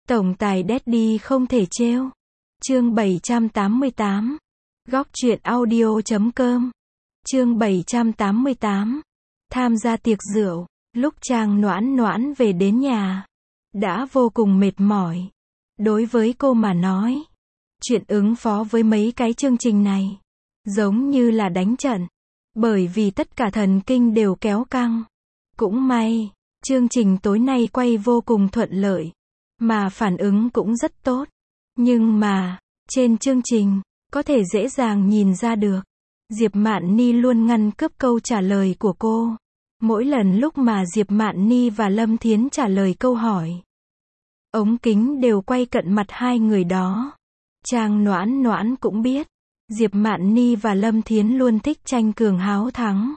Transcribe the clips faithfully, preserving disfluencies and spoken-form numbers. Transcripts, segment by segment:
Tổng tài Daddy không thể trêu. Chương bảy trăm tám mươi tám. Góc truyện audio chấm com. Chương bảy trăm tám mươi tám. Tham gia tiệc rượu. Lúc Trang Noãn Noãn về đến nhà, đã vô cùng mệt mỏi. Đối với cô mà nói, chuyện ứng phó với mấy cái chương trình này, giống như là đánh trận. Bởi vì tất cả thần kinh đều kéo căng. Cũng may, chương trình tối nay quay vô cùng thuận lợi. Mà phản ứng cũng rất tốt. Nhưng mà, trên chương trình, có thể dễ dàng nhìn ra được. Diệp Mạn Ni luôn ngăn cướp câu trả lời của cô. Mỗi lần lúc mà Diệp Mạn Ni và Lâm Thiến trả lời câu hỏi, ống kính đều quay cận mặt hai người đó. Trang Noãn Noãn cũng biết, Diệp Mạn Ni và Lâm Thiến luôn thích tranh cường háo thắng.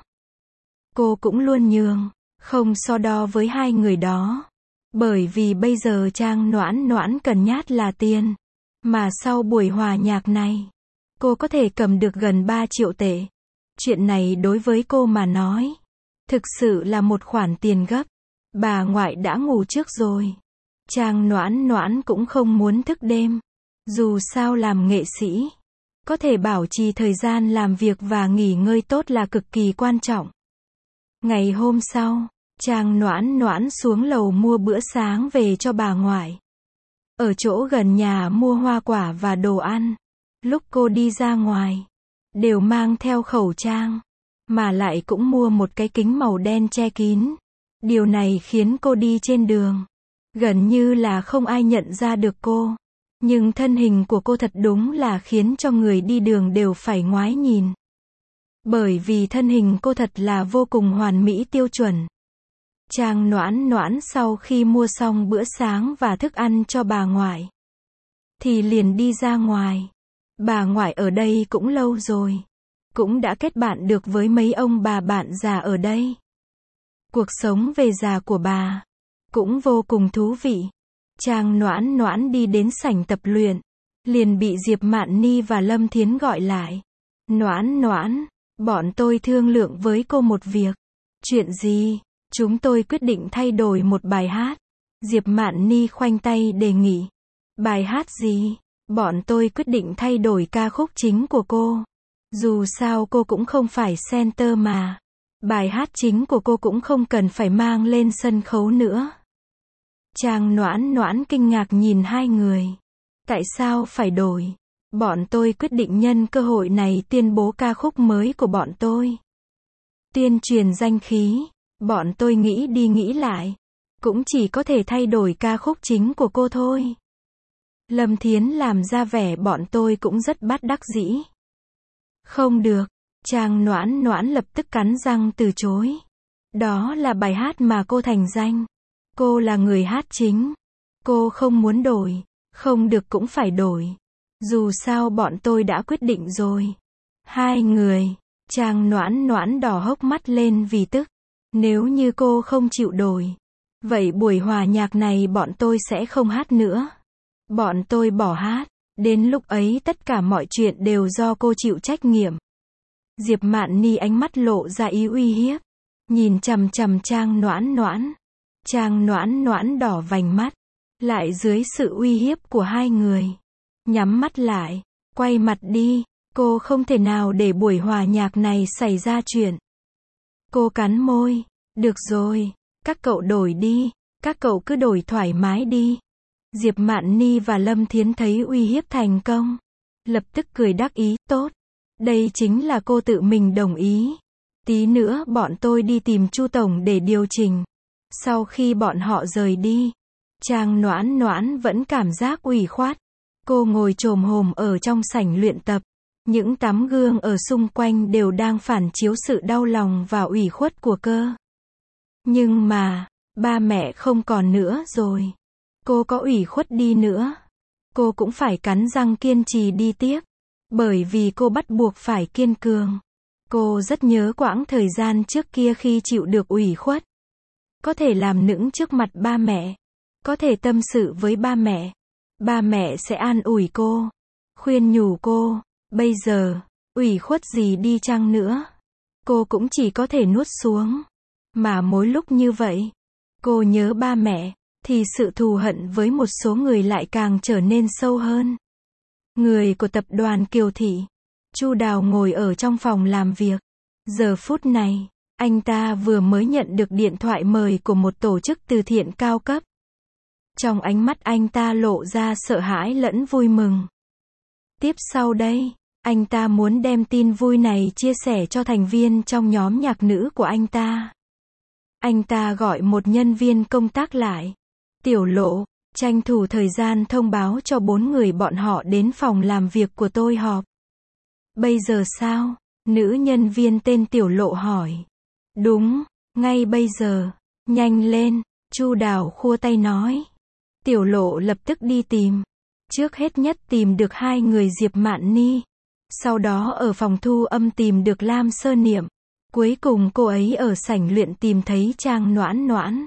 Cô cũng luôn nhường, không so đo với hai người đó. Bởi vì bây giờ Trang Noãn Noãn cần nhát là tiền. Mà sau buổi hòa nhạc này, cô có thể cầm được gần ba triệu tệ. Chuyện này đối với cô mà nói, thực sự là một khoản tiền gấp. Bà ngoại đã ngủ trước rồi. Trang Noãn Noãn cũng không muốn thức đêm. Dù sao làm nghệ sĩ, có thể bảo trì thời gian làm việc và nghỉ ngơi tốt là cực kỳ quan trọng. Ngày hôm sau, Trang Noãn Noãn xuống lầu mua bữa sáng về cho bà ngoại. Ở chỗ gần nhà mua hoa quả và đồ ăn. Lúc cô đi ra ngoài, đều mang theo khẩu trang. Mà lại cũng mua một cái kính màu đen che kín. Điều này khiến cô đi trên đường, gần như là không ai nhận ra được cô. Nhưng thân hình của cô thật đúng là khiến cho người đi đường đều phải ngoái nhìn. Bởi vì thân hình cô thật là vô cùng hoàn mỹ tiêu chuẩn. Trang Noãn Noãn sau khi mua xong bữa sáng và thức ăn cho bà ngoại, thì liền đi ra ngoài. Bà ngoại ở đây cũng lâu rồi. Cũng đã kết bạn được với mấy ông bà bạn già ở đây. Cuộc sống về già của bà cũng vô cùng thú vị. Trang Noãn Noãn đi đến sảnh tập luyện, liền bị Diệp Mạn Ni và Lâm Thiến gọi lại. Noãn Noãn, bọn tôi thương lượng với cô một việc. Chuyện gì? Chúng tôi quyết định thay đổi một bài hát. Diệp Mạn Ni khoanh tay đề nghị. Bài hát gì? Bọn tôi quyết định thay đổi ca khúc chính của cô. Dù sao cô cũng không phải center mà. Bài hát chính của cô cũng không cần phải mang lên sân khấu nữa. Trang Noãn Noãn kinh ngạc nhìn hai người. Tại sao phải đổi? Bọn tôi quyết định nhân cơ hội này tuyên bố ca khúc mới của bọn tôi. Tuyên truyền danh khí. Bọn tôi nghĩ đi nghĩ lại, cũng chỉ có thể thay đổi ca khúc chính của cô thôi. Lâm Thiến làm ra vẻ bọn tôi cũng rất bất đắc dĩ. Không được, Trang Noãn Noãn lập tức cắn răng từ chối. Đó là bài hát mà cô thành danh. Cô là người hát chính. Cô không muốn đổi, không được cũng phải đổi. Dù sao bọn tôi đã quyết định rồi. Hai người, Trang Noãn Noãn đỏ hốc mắt lên vì tức. Nếu như cô không chịu đổi, vậy buổi hòa nhạc này bọn tôi sẽ không hát nữa. Bọn tôi bỏ hát. Đến lúc ấy tất cả mọi chuyện đều do cô chịu trách nhiệm. Diệp Mạn Ni ánh mắt lộ ra ý uy hiếp. Nhìn chằm chằm Trang Noãn Noãn. Trang Noãn Noãn đỏ vành mắt. Lại dưới sự uy hiếp của hai người, nhắm mắt lại, quay mặt đi. Cô không thể nào để buổi hòa nhạc này xảy ra chuyện. Cô cắn môi. Được rồi, các cậu đổi đi. Các cậu cứ đổi thoải mái đi. Diệp Mạn Ni và Lâm Thiến thấy uy hiếp thành công, lập tức cười đắc ý. Tốt. Đây chính là cô tự mình đồng ý. Tí nữa bọn tôi đi tìm Chu Tổng để điều chỉnh. Sau khi bọn họ rời đi, Trang Noãn Noãn vẫn cảm giác ủy khoát. Cô ngồi chồm hổm ở trong sảnh luyện tập. Những tấm gương ở xung quanh đều đang phản chiếu sự đau lòng và ủy khuất của cô. Nhưng mà, ba mẹ không còn nữa rồi. Cô có ủy khuất đi nữa, cô cũng phải cắn răng kiên trì đi tiếp. Bởi vì cô bắt buộc phải kiên cường. Cô rất nhớ quãng thời gian trước kia khi chịu được ủy khuất. Có thể làm nũng trước mặt ba mẹ. Có thể tâm sự với ba mẹ. Ba mẹ sẽ an ủi cô, khuyên nhủ cô. Bây giờ, ủy khuất gì đi chăng nữa, cô cũng chỉ có thể nuốt xuống. Mà mỗi lúc như vậy, cô nhớ ba mẹ. thì sự thù hận với một số người lại càng trở nên sâu hơn. Người của tập đoàn Kiều Thị. Chu Đào ngồi ở trong phòng làm việc. Giờ phút này, anh ta vừa mới nhận được điện thoại mời của một tổ chức từ thiện cao cấp. Trong ánh mắt anh ta lộ ra sợ hãi lẫn vui mừng. Tiếp sau đây, anh ta muốn đem tin vui này chia sẻ cho thành viên trong nhóm nhạc nữ của anh ta. Anh ta gọi một nhân viên công tác lại. Tiểu Lộ, tranh thủ thời gian thông báo cho bốn người bọn họ đến phòng làm việc của tôi họp. Bây giờ sao? Nữ nhân viên tên Tiểu Lộ hỏi. Đúng, ngay bây giờ. Nhanh lên, Chu Đào khua tay nói. Tiểu Lộ lập tức đi tìm. Trước hết nhất tìm được hai người Diệp Mạn Ni. Sau đó ở phòng thu âm tìm được Lam Sơ Niệm. Cuối cùng cô ấy ở sảnh luyện tìm thấy Trang Noãn Noãn.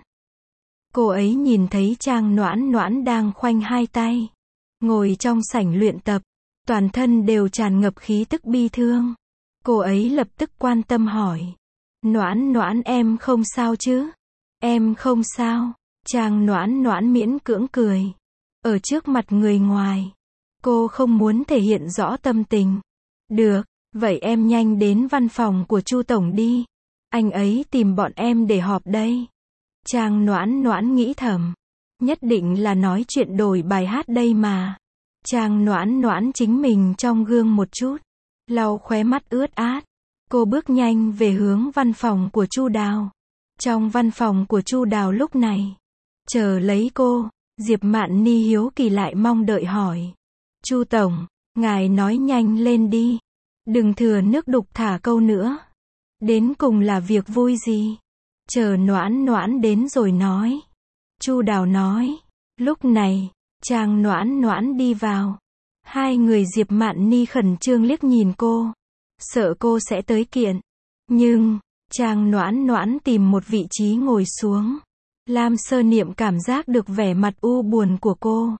Cô ấy nhìn thấy Trang Noãn Noãn đang khoanh hai tay. Ngồi trong sảnh luyện tập. Toàn thân đều tràn ngập khí tức bi thương. Cô ấy lập tức quan tâm hỏi. Noãn Noãn em không sao chứ? Em không sao. Trang Noãn Noãn miễn cưỡng cười. Ở trước mặt người ngoài. Cô không muốn thể hiện rõ tâm tình. Được, vậy em nhanh đến văn phòng của Chu Tổng đi. Anh ấy tìm bọn em để họp đây. Trang Noãn Noãn nghĩ thầm. Nhất định là nói chuyện đổi bài hát đây mà. Trang Noãn Noãn chính mình trong gương một chút. Lau khóe mắt ướt át. Cô bước nhanh về hướng văn phòng của Chu Đào. Trong văn phòng của Chu Đào lúc này. Chờ lấy cô. Diệp Mạn Ni hiếu kỳ lại mong đợi hỏi. Chu Tổng, ngài nói nhanh lên đi. Đừng thừa nước đục thả câu nữa. Đến cùng là việc vui gì? Chờ Noãn Noãn đến rồi nói. Chu Đào nói. Lúc này, Trang Noãn Noãn đi vào. Hai người Diệp Mạn Ni khẩn trương liếc nhìn cô. Sợ cô sẽ tới kiện. Nhưng, Trang Noãn Noãn tìm một vị trí ngồi xuống. Lam Sơ Niệm cảm giác được vẻ mặt u buồn của cô.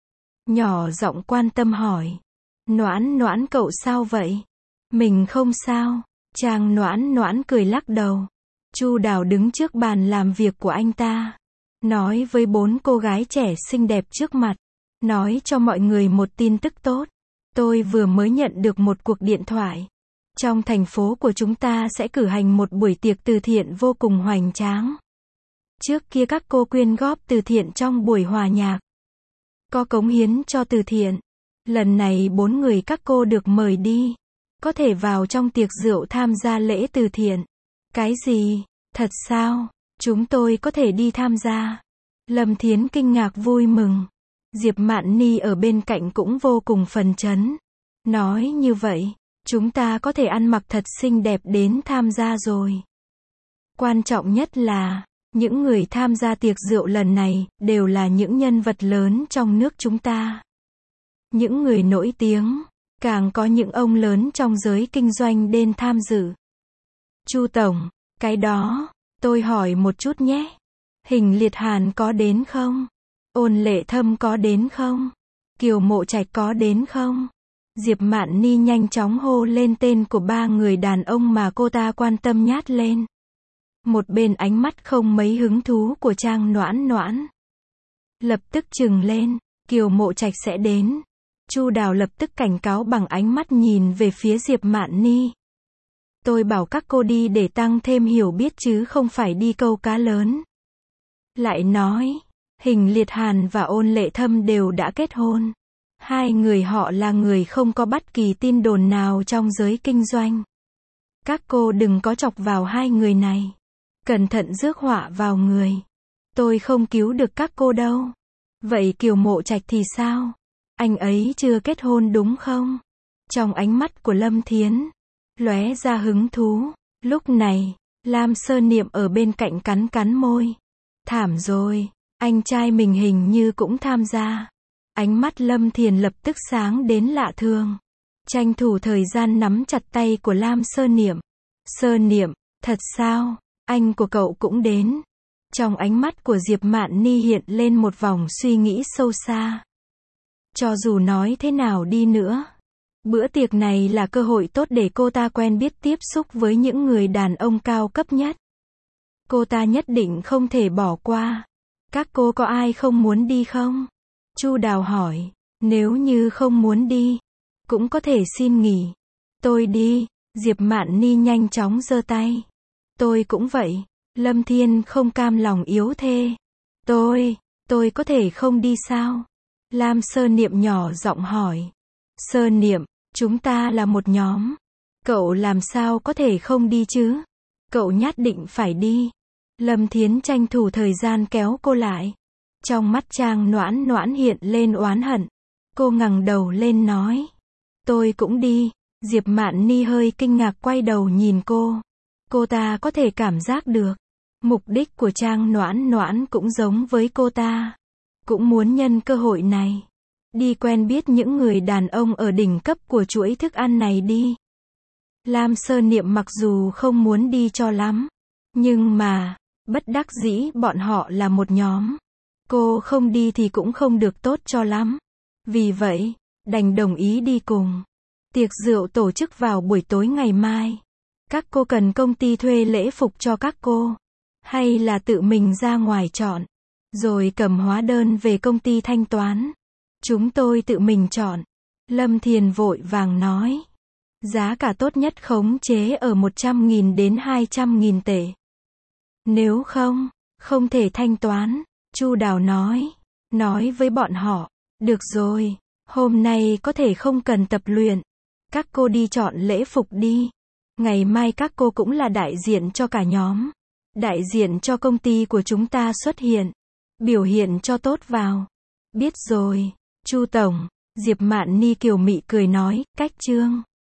Nhỏ giọng quan tâm hỏi. Noãn Noãn cậu sao vậy? Mình không sao. Trang Noãn Noãn cười lắc đầu. Chu Đào đứng trước bàn làm việc của anh ta. Nói với bốn cô gái trẻ xinh đẹp trước mặt. Nói cho mọi người một tin tức tốt. Tôi vừa mới nhận được một cuộc điện thoại. Trong thành phố của chúng ta sẽ cử hành một buổi tiệc từ thiện vô cùng hoành tráng. Trước kia các cô quyên góp từ thiện trong buổi hòa nhạc. Có cống hiến cho từ thiện. Lần này bốn người các cô được mời đi. Có thể vào trong tiệc rượu tham gia lễ từ thiện. Cái gì? Thật sao? Chúng tôi có thể đi tham gia. Lâm Thiến kinh ngạc vui mừng. Diệp Mạn Ni ở bên cạnh cũng vô cùng phấn chấn. Nói như vậy, chúng ta có thể ăn mặc thật xinh đẹp đến tham gia rồi. Quan trọng nhất là, những người tham gia tiệc rượu lần này, đều là những nhân vật lớn trong nước chúng ta. Những người nổi tiếng, càng có những ông lớn trong giới kinh doanh đến tham dự. Chu Tổng, cái đó, tôi hỏi một chút nhé. Hình Liệt Hàn có đến không? Ôn Lệ Thâm có đến không? Kiều Mộ Trạch có đến không? Diệp Mạn Ni nhanh chóng hô lên tên của ba người đàn ông mà cô ta quan tâm nhát lên. Một bên ánh mắt không mấy hứng thú của Trang Noãn Noãn. Lập tức trừng lên, Kiều Mộ Trạch sẽ đến. Chu Đào lập tức cảnh cáo bằng ánh mắt nhìn về phía Diệp Mạn Ni. Tôi bảo các cô đi để tăng thêm hiểu biết chứ không phải đi câu cá lớn. Lại nói, Hình Liệt Hàn và Ôn Lệ Thâm đều đã kết hôn. Hai người họ là người không có bất kỳ tin đồn nào trong giới kinh doanh. Các cô đừng có chọc vào hai người này. Cẩn thận rước họa vào người. Tôi không cứu được các cô đâu. Vậy Kiều Mộ Trạch thì sao? Anh ấy chưa kết hôn đúng không? Trong ánh mắt của Lâm Thiến, lóe ra hứng thú. Lúc này, Lam Sơ Niệm ở bên cạnh cắn cắn môi. Thảm rồi, anh trai mình hình như cũng tham gia. Ánh mắt Lâm Thiền lập tức sáng đến lạ thường. Tranh thủ thời gian nắm chặt tay của Lam Sơ Niệm. Sơ Niệm, thật sao? Anh của cậu cũng đến. Trong ánh mắt của Diệp Mạn Ni hiện lên một vòng suy nghĩ sâu xa. Cho dù nói thế nào đi nữa, bữa tiệc này là cơ hội tốt để cô ta quen biết tiếp xúc với những người đàn ông cao cấp nhất. Cô ta nhất định không thể bỏ qua. Các cô có ai không muốn đi không? Chu Đào hỏi. Nếu như không muốn đi, cũng có thể xin nghỉ. Tôi đi. Diệp Mạn Ni nhanh chóng giơ tay. Tôi cũng vậy. Lâm Thiên không cam lòng yếu thê. Tôi, tôi có thể không đi sao? Lam Sơ Niệm nhỏ giọng hỏi. Sơ Niệm, chúng ta là một nhóm. Cậu làm sao có thể không đi chứ? Cậu nhất định phải đi. Lâm Thiến tranh thủ thời gian kéo cô lại. Trong mắt Trang Noãn Noãn hiện lên oán hận. Cô ngẩng đầu lên nói. Tôi cũng đi. Diệp Mạn Ni hơi kinh ngạc quay đầu nhìn cô. Cô ta có thể cảm giác được. Mục đích của Trang Noãn Noãn cũng giống với cô ta. Cũng muốn nhân cơ hội này. Đi quen biết những người đàn ông ở đỉnh cấp của chuỗi thức ăn này đi. Lam Sơ Niệm mặc dù không muốn đi cho lắm. Nhưng mà, bất đắc dĩ bọn họ là một nhóm. Cô không đi thì cũng không được tốt cho lắm. Vì vậy, đành đồng ý đi cùng. Tiệc rượu tổ chức vào buổi tối ngày mai. Các cô cần công ty thuê lễ phục cho các cô. Hay là tự mình ra ngoài chọn. Rồi cầm hóa đơn về công ty thanh toán. Chúng tôi tự mình chọn. Lâm Thiền vội vàng nói. Giá cả tốt nhất khống chế ở một trăm nghìn đến hai trăm nghìn tệ. Nếu không, không thể thanh toán. Chu Đào nói. Nói với bọn họ. Được rồi, hôm nay có thể không cần tập luyện. Các cô đi chọn lễ phục đi. Ngày mai các cô cũng là đại diện cho cả nhóm. Đại diện cho công ty của chúng ta xuất hiện. Biểu hiện cho tốt vào. Biết rồi, Chu Tổng. Diệp Mạn Ni kiều mị cười nói, cách chương.